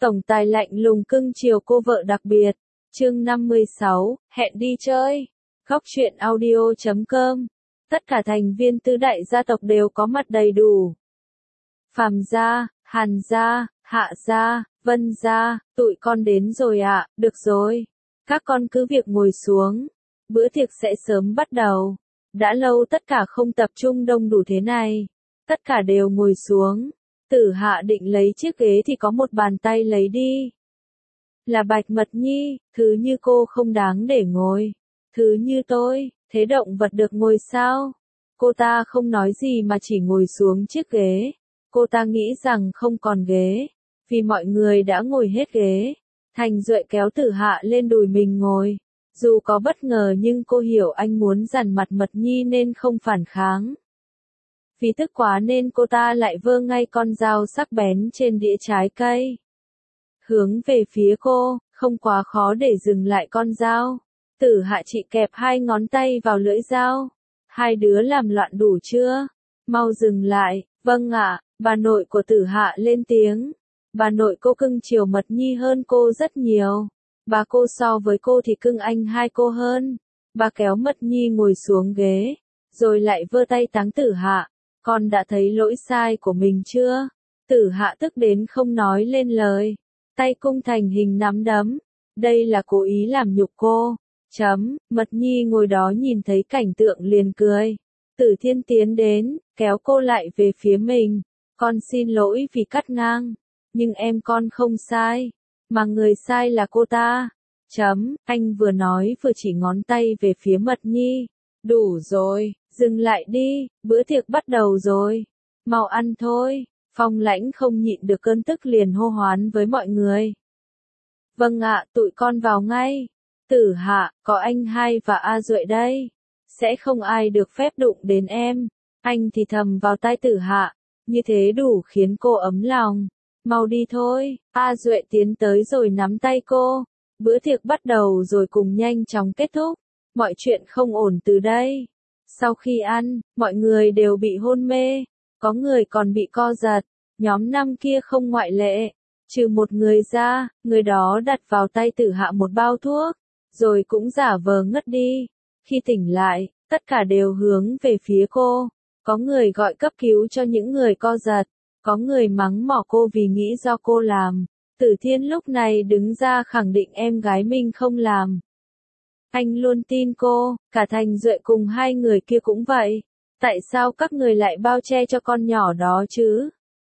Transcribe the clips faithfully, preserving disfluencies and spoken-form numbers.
Tổng tài lạnh lùng cưng chiều cô vợ đặc biệt. Chương năm mươi sáu, hẹn đi chơi. Góc truyện audio chấm com. Tất cả thành viên tứ đại gia tộc đều có mặt đầy đủ. Phàm gia, Hàn gia, Hạ gia, Vân gia, tụi con đến rồi ạ, được rồi. Các con cứ việc ngồi xuống. Bữa tiệc sẽ sớm bắt đầu. Đã lâu tất cả không tập trung đông đủ thế này. Tất cả đều ngồi xuống. Tử Hạ định lấy chiếc ghế thì có một bàn tay lấy đi. Là Bạch Mật Nhi, thứ như cô không đáng để ngồi. Thứ như tôi, thế động vật được ngồi sao? Cô ta không nói gì mà chỉ ngồi xuống chiếc ghế. Cô ta nghĩ rằng không còn ghế, vì mọi người đã ngồi hết ghế. Thành Duệ kéo Tử Hạ lên đùi mình ngồi. Dù có bất ngờ nhưng cô hiểu anh muốn dằn mặt Mật Nhi nên không phản kháng. Vì tức quá nên cô ta lại vơ ngay con dao sắc bén trên đĩa trái cây. Hướng về phía cô, không quá khó để dừng lại con dao. Tử Hạ chị kẹp hai ngón tay vào lưỡi dao. Hai đứa làm loạn đủ chưa? Mau dừng lại. Vâng ạ, bà nội của Tử Hạ lên tiếng. Bà nội cô cưng chiều Mật Nhi hơn cô rất nhiều. Bà cô so với cô thì cưng anh hai cô hơn. Bà kéo Mật Nhi ngồi xuống ghế, rồi lại vơ tay táng Tử Hạ. Con đã thấy lỗi sai của mình chưa? Tử Hạ tức đến không nói lên lời. Tay cung thành hình nắm đấm. Đây là cố ý làm nhục cô. Chấm, Mật Nhi ngồi đó nhìn thấy cảnh tượng liền cười. Tử Thiên tiến đến, kéo cô lại về phía mình. Con xin lỗi vì cắt ngang. Nhưng em con không sai. Mà người sai là cô ta. Chấm, anh vừa nói vừa chỉ ngón tay về phía Mật Nhi. Đủ rồi, dừng lại đi, bữa tiệc bắt đầu rồi. Mau ăn thôi. Phong Lãnh không nhịn được cơn tức liền hô hoán với mọi người. Vâng ạ, tụi con vào ngay. Tử Hạ, có anh hai và A Duệ đây. Sẽ không ai được phép đụng đến em. Anh thì thầm vào tai Tử Hạ. Như thế đủ khiến cô ấm lòng. Mau đi thôi. A Duệ tiến tới rồi nắm tay cô. Bữa tiệc bắt đầu rồi cùng nhanh chóng kết thúc. Mọi chuyện không ổn từ đây. Sau khi ăn, mọi người đều bị hôn mê. Có người còn bị co giật. Nhóm năm kia không ngoại lệ. Trừ một người ra, người đó đặt vào tay Tử Hạ một bao thuốc. Rồi cũng giả vờ ngất đi. Khi tỉnh lại, tất cả đều hướng về phía cô. Có người gọi cấp cứu cho những người co giật. Có người mắng mỏ cô vì nghĩ do cô làm. Tử Thiên lúc này đứng ra khẳng định em gái mình không làm. Anh luôn tin cô, cả Thành Duệ cùng hai người kia cũng vậy. Tại sao các người lại bao che cho con nhỏ đó chứ?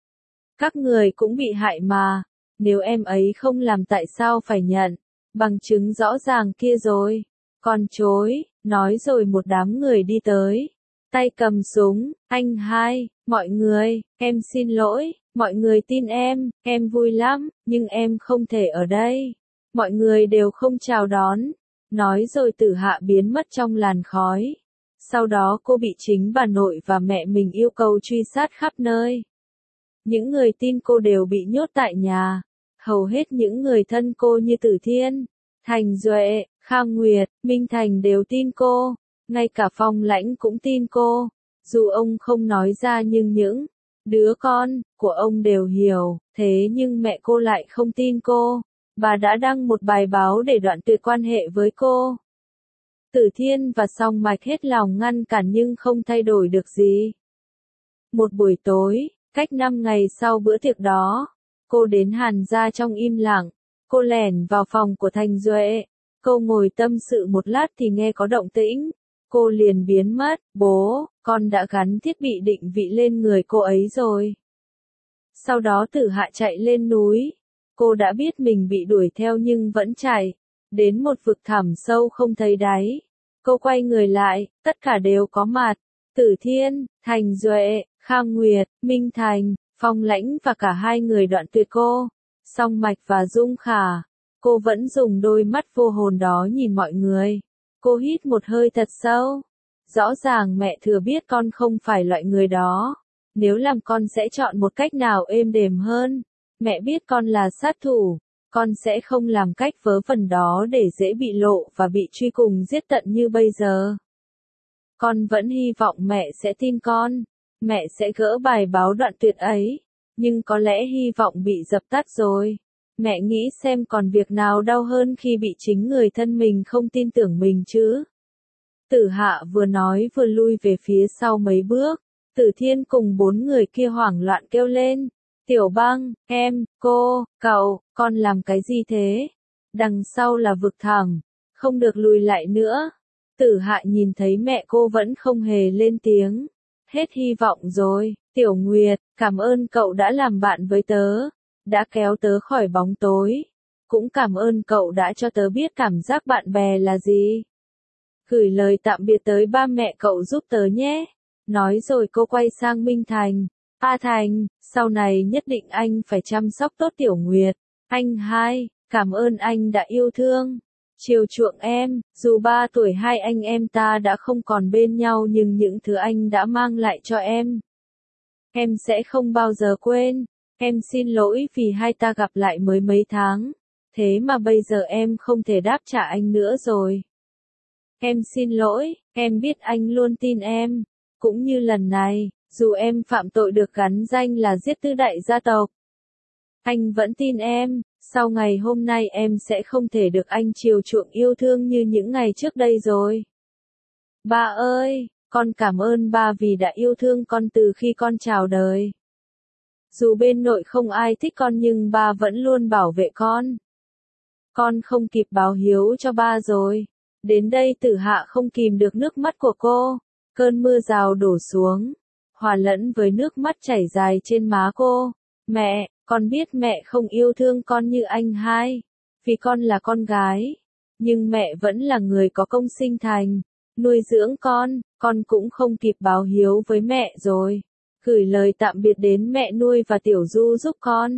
Các người cũng bị hại mà. Nếu em ấy không làm tại sao phải nhận? Bằng chứng rõ ràng kia rồi. Còn chối, nói rồi một đám người đi tới. Tay cầm súng, anh hai, mọi người, em xin lỗi, mọi người tin em, em vui lắm, nhưng em không thể ở đây. Mọi người đều không chào đón. Nói rồi Tử Hạ biến mất trong làn khói. Sau đó cô bị chính bà nội và mẹ mình yêu cầu truy sát khắp nơi. Những người tin cô đều bị nhốt tại nhà. Hầu hết những người thân cô như Tử Thiên, Thành Duệ, Khang Nguyệt, Minh Thành đều tin cô. Ngay cả Phong Lãnh cũng tin cô. Dù ông không nói ra nhưng những đứa con của ông đều hiểu. Thế nhưng mẹ cô lại không tin cô. Bà đã đăng một bài báo để đoạn tuyệt quan hệ với cô. Tử Thiên và Song Mạch hết lòng ngăn cản nhưng không thay đổi được gì. Một buổi tối, cách năm ngày sau bữa tiệc đó, cô đến Hàn gia trong im lặng. Cô lẻn vào phòng của Thành Duệ. Cô ngồi tâm sự một lát thì nghe có động tĩnh. Cô liền biến mất. Bố, con đã gắn thiết bị định vị lên người cô ấy rồi. Sau đó Tử Hạ chạy lên núi. Cô đã biết mình bị đuổi theo nhưng vẫn chạy. Đến một vực thẳm sâu không thấy đáy. Cô quay người lại, tất cả đều có mặt. Tử Thiên, Thành Duệ, Khang Nguyệt, Minh Thành, Phong Lãnh và cả hai người đoạn tuyệt cô. Song Mạch và Dung Khả. Cô vẫn dùng đôi mắt vô hồn đó nhìn mọi người. Cô hít một hơi thật sâu. Rõ ràng mẹ thừa biết con không phải loại người đó. Nếu làm con sẽ chọn một cách nào êm đềm hơn. Mẹ biết con là sát thủ. Con sẽ không làm cách vớ vẩn đó để dễ bị lộ và bị truy cùng giết tận như bây giờ. Con vẫn hy vọng mẹ sẽ tin con. Mẹ sẽ gỡ bài báo đoạn tuyệt ấy. Nhưng có lẽ hy vọng bị dập tắt rồi. Mẹ nghĩ xem còn việc nào đau hơn khi bị chính người thân mình không tin tưởng mình chứ. Tử Hạ vừa nói vừa lui về phía sau mấy bước. Tử Thiên cùng bốn người kia hoảng loạn kêu lên. Tiểu Băng, em, cô, cậu, con làm cái gì thế? Đằng sau là vực thẳm, không được lùi lại nữa. Tử Hạ nhìn thấy mẹ cô vẫn không hề lên tiếng. Hết hy vọng rồi, Tiểu Nguyệt, cảm ơn cậu đã làm bạn với tớ, đã kéo tớ khỏi bóng tối. Cũng cảm ơn cậu đã cho tớ biết cảm giác bạn bè là gì. Gửi lời tạm biệt tới ba mẹ cậu giúp tớ nhé. Nói rồi cô quay sang Minh Thành. A Thành, sau này nhất định anh phải chăm sóc tốt Tiểu Nguyệt. Anh hai, cảm ơn anh đã yêu thương, chiều chuộng em, dù ba tuổi hai anh em ta đã không còn bên nhau nhưng những thứ anh đã mang lại cho em, em sẽ không bao giờ quên. Em xin lỗi vì hai ta gặp lại mới mấy tháng, thế mà bây giờ em không thể đáp trả anh nữa rồi. Em xin lỗi, em biết anh luôn tin em, cũng như lần này, dù em phạm tội được gắn danh là giết tứ đại gia tộc, anh vẫn tin em, sau ngày hôm nay em sẽ không thể được anh chiều chuộng yêu thương như những ngày trước đây rồi. Ba ơi, con cảm ơn ba vì đã yêu thương con từ khi con chào đời. Dù bên nội không ai thích con nhưng ba vẫn luôn bảo vệ con. Con không kịp báo hiếu cho ba rồi. Đến đây Tử Hạ không kìm được nước mắt của cô. Cơn mưa rào đổ xuống, hòa lẫn với nước mắt chảy dài trên má cô. Mẹ, con biết mẹ không yêu thương con như anh hai, vì con là con gái. Nhưng mẹ vẫn là người có công sinh thành, nuôi dưỡng con, con cũng không kịp báo hiếu với mẹ rồi. Gửi lời tạm biệt đến mẹ nuôi và Tiểu Du giúp con.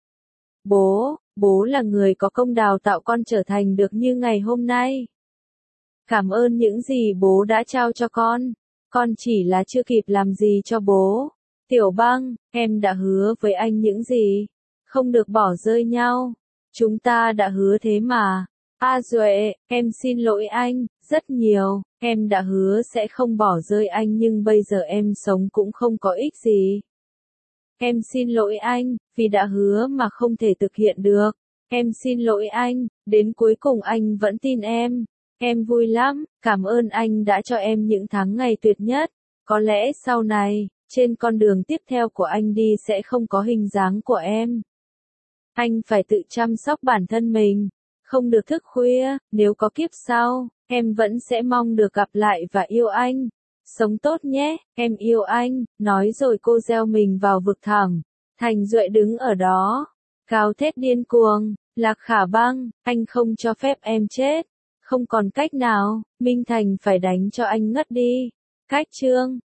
Bố, bố là người có công đào tạo con trở thành được như ngày hôm nay. Cảm ơn những gì bố đã trao cho con. Con chỉ là chưa kịp làm gì cho bố. Tiểu Băng, em đã hứa với anh những gì? Không được bỏ rơi nhau. Chúng ta đã hứa thế mà. A Duệ, em xin lỗi anh, rất nhiều. Em đã hứa sẽ không bỏ rơi anh nhưng bây giờ em sống cũng không có ích gì. Em xin lỗi anh, vì đã hứa mà không thể thực hiện được. Em xin lỗi anh, đến cuối cùng anh vẫn tin em. Em vui lắm, cảm ơn anh đã cho em những tháng ngày tuyệt nhất. Có lẽ sau này, trên con đường tiếp theo của anh đi sẽ không có hình dáng của em. Anh phải tự chăm sóc bản thân mình, không được thức khuya, nếu có kiếp sau, em vẫn sẽ mong được gặp lại và yêu anh. Sống tốt nhé, em yêu anh, nói rồi cô gieo mình vào vực thẳm. Thành Duệ đứng ở đó, gào thét điên cuồng, Lạc Khả Băng, anh không cho phép em chết. Không còn cách nào, Minh Thành phải đánh cho anh ngất đi. Cách chương